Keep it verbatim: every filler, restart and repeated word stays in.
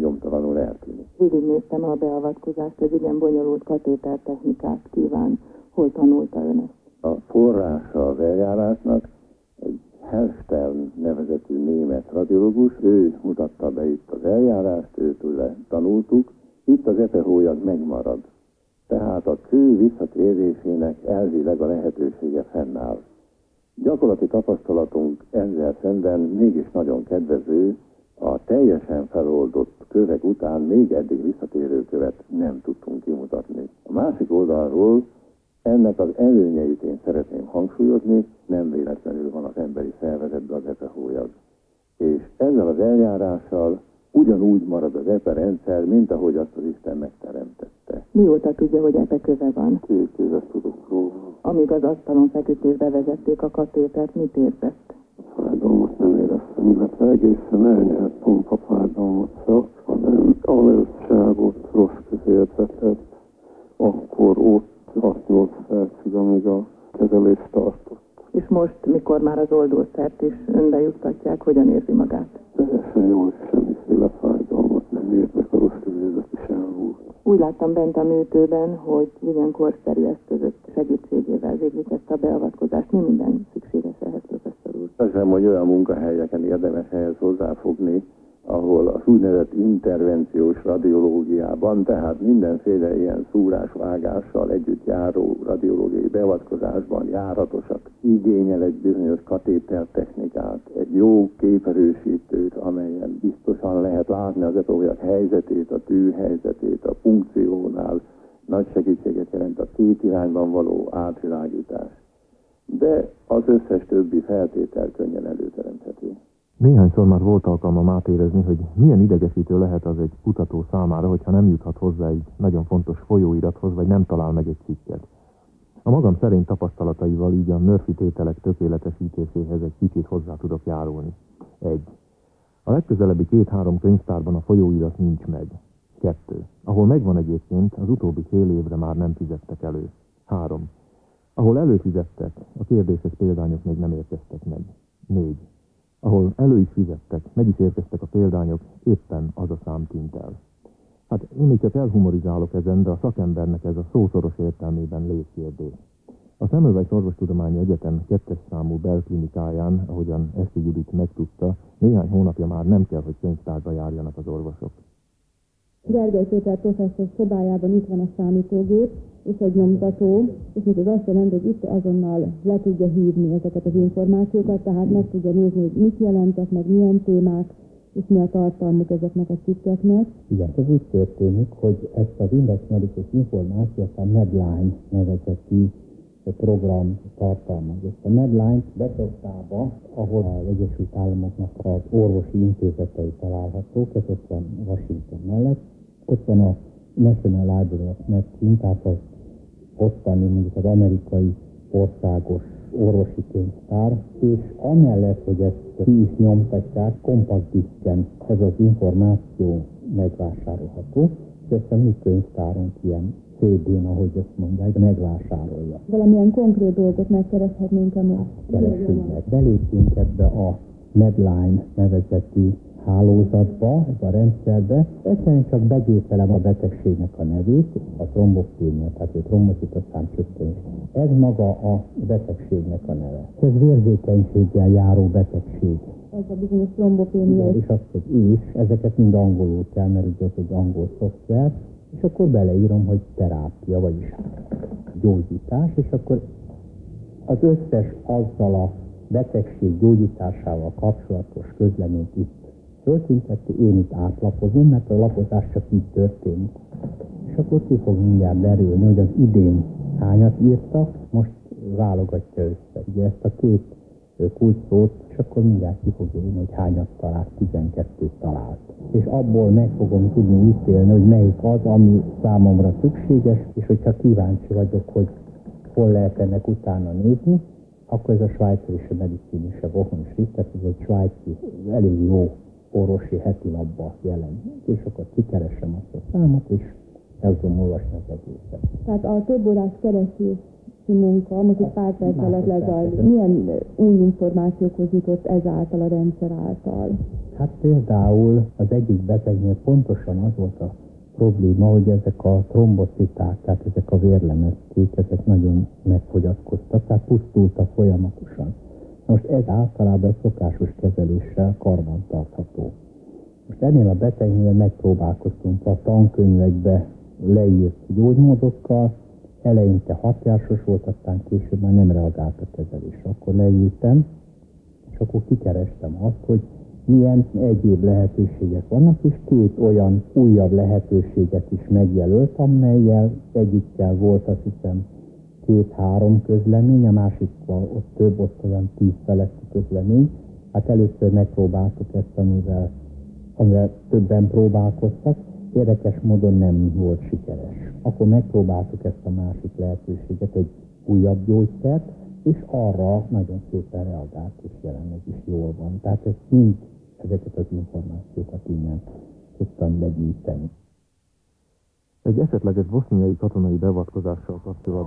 nyomtalanul eltűnik. Végignéztem a beavatkozást, ez igen bonyolult katétertechnikát kíván. Hol tanulta ön ezt? A forrása az eljárásnak egy Helstern nevezetű német radiológus, ő mutatta be itt az eljárást, őtőle tanultuk, itt az epehólyag megmarad. Tehát a kő visszatérésének elvileg a lehetősége fennáll. Gyakorlati tapasztalatunk ezzel szemben mégis nagyon kedvező, a teljesen feloldott kövek után még eddig visszatérő követ nem tudtunk kimutatni. A másik oldalról ennek az előnyeit én szeretném hangsúlyozni, nem véletlenül van az emberi szervezetben az epehólyag. És ezzel az eljárással ugyanúgy marad az epe rendszer, mint ahogy azt az Isten megteremtette. Mióta tudja, hogy epeköve van? Két évet tudok próbálni. Amíg az asztalon feküdt és bevezették a katétert, mit érzett? Fájdalmat nem éreztem, illetve egészen elnyert pompafájdalmat csak, hanem alertságot, rossz közérzetet, akkor ott hat nyolc percig, amíg a kezelés tartott. És most, mikor már az oldószert is önbe juttatják, hogyan érzi magát? Teljesen jól, semmiféle fájdalmat nem érzek, a rossz közérzet is elmúlt. Úgy láttam bent a műtőben, hogy igen korszerű eszközök segítségével végzik ezt a beavatkozást. Mi minden szükséges ehhez, professzor úr? Azt hiszem, hogy olyan munkahelyeken érdemes ehhez hozzáfogni, ahol az úgynevezett intervenciós radiológiában, tehát mindenféle ilyen szúrásvágással együtt járó radiológiai beavatkozásban járatosak, igényel egy bizonyos katétertechnikát, egy jó képerősítőt, amelyen biztosan lehet látni az epehólyag helyzetét, a tű helyzetét, a punkciónál nagy segítséget jelent a két irányban való átvilágítás. De az összes többi feltétel könnyen előteremthető. Néhányszor már volt alkalmam átérezni, hogy milyen idegesítő lehet az egy kutató számára, hogyha nem juthat hozzá egy nagyon fontos folyóirathoz, vagy nem talál meg egy cikket. A magam szerény tapasztalataival így a Murphy tételek tökéletesítéséhez egy kicsit hozzá tudok járulni. Egy. A legközelebbi két-három könyvtárban a folyóirat nincs meg. Kettő. Ahol megvan egyébként, az utóbbi fél évre már nem fizettek elő. Három. Ahol előfizettek, a kérdéses példányok még nem érkeztek meg. Négy. Ahol elő is fizettek, meg is érkeztek a példányok, éppen az a szám tűnt el. Hát én még csak elhumorizálok ezen, de a szakembernek ez a szószoros értelmében létkérdés. A Semmelweis Orvostudományi Egyetem kettes számú belklinikáján, ahogyan Eszti Judit megtudta, néhány hónapja már nem kell, hogy könyvtárba járjanak az orvosok. Gergely Péter professzor szobájában itt van a számítógép, és egy nyomtató, és még az azt jelenti, hogy itt azonnal le tudja hívni ezeket az információkat, tehát meg tudja nézni, hogy mit jelentek, meg milyen témák, és mi a tartalmuk ezeknek a cikkeknek. Igen, ez úgy történik, hogy ezt az Index Medicus információt a Medline nevezetű program tartalmaz. Ezt a Medline Bethesdába, ahol az Egyesült Államoknak az orvosi intézetei találhatók, ez ott van Washington mellett. Ott van a National Library of Medicine, tehát az ottani, mondjuk az amerikai országos orvosi könyvtár, és amellett, hogy ezt ki is nyomtatják, kompakt diszken ez az információ megvásárolható, és ezt a mi könyvtárunk ilyen cé dén, ahogy azt mondják, megvásárolja. Valamilyen konkrét dolgot megkereshetnénk, amit keresünk meg. Belépünk ebbe a Medline nevezetű hálózatba, ez a rendszerbe, egyszerűen csak begépelem a betegségnek a nevét, a trombopénia, tehát a trombocitosszám csökkenés. Ez maga a betegségnek a neve. Ez vérzékenységgel járó betegség. Ez a bizonyos trombopénia. És azt, hogy és, ezeket mind angolul kell, mert ugye ez egy angol szoftver, és akkor beleírom, hogy terápia, vagyis gyógyítás, és akkor az összes azzal a betegség gyógyításával kapcsolatos közleményt itt föltüntetni, én itt átlapozom, mert a lapozás csak így történik. És akkor ki fog mindjárt derülni, hogy az idén hányat írtak, most válogatja össze. Ugye ezt a két kulcsszót, és akkor mindjárt ki fog jönni, hogy hányat talált, tizenkettőt talált. És abból meg fogom tudni ítélni, hogy melyik az, ami számomra szükséges, és hogyha kíváncsi vagyok, hogy hol lehet ennek utána nézni, akkor ez a Schweizerische Medizinische Wochenschrift, tehát ez egy svájci, elég jó orvosi heti labba jelent. És akkor kikeresem azt a számot, és el tudom olvasni az egészet. Tehát a több órás keresés munka, most itt pár perc alatt lezajlik. Milyen új információkhoz jutott ezáltal a rendszer által? Hát például az egyik betegnél pontosan az volt a probléma, hogy ezek a trombociták, tehát ezek a vérlemezkék, ezek nagyon megfogyatkoztak, tehát pusztultak folyamatosan. Most ez általában a szokásos kezeléssel karbantartható. Most ennél a betegnél megpróbálkoztunk a tankönyvekbe leírt gyógymódokkal, eleinte hatásos volt, aztán később már nem reagált a kezelésre. Akkor leültem, és akkor kikerestem azt, hogy milyen egyéb lehetőségek vannak, és két olyan újabb lehetőséget is megjelölt, amellyel egyikkel volt, azt hiszem, két-három közlemény, a másikkal ott több, ott olyan tíz feletti közlemény. Hát először megpróbáltuk ezt, amivel, amivel többen próbálkoztak, érdekes módon nem volt sikeres. Akkor megpróbáltuk ezt a másik lehetőséget, egy újabb gyógyszert, és arra nagyon szépen reagált, és jelenleg is jól van. Tehát ezt mind, ezeket az információkat innen tudtam begyűjteni. Egy esetleges boszniai katonai beavatkozással kapcsolatban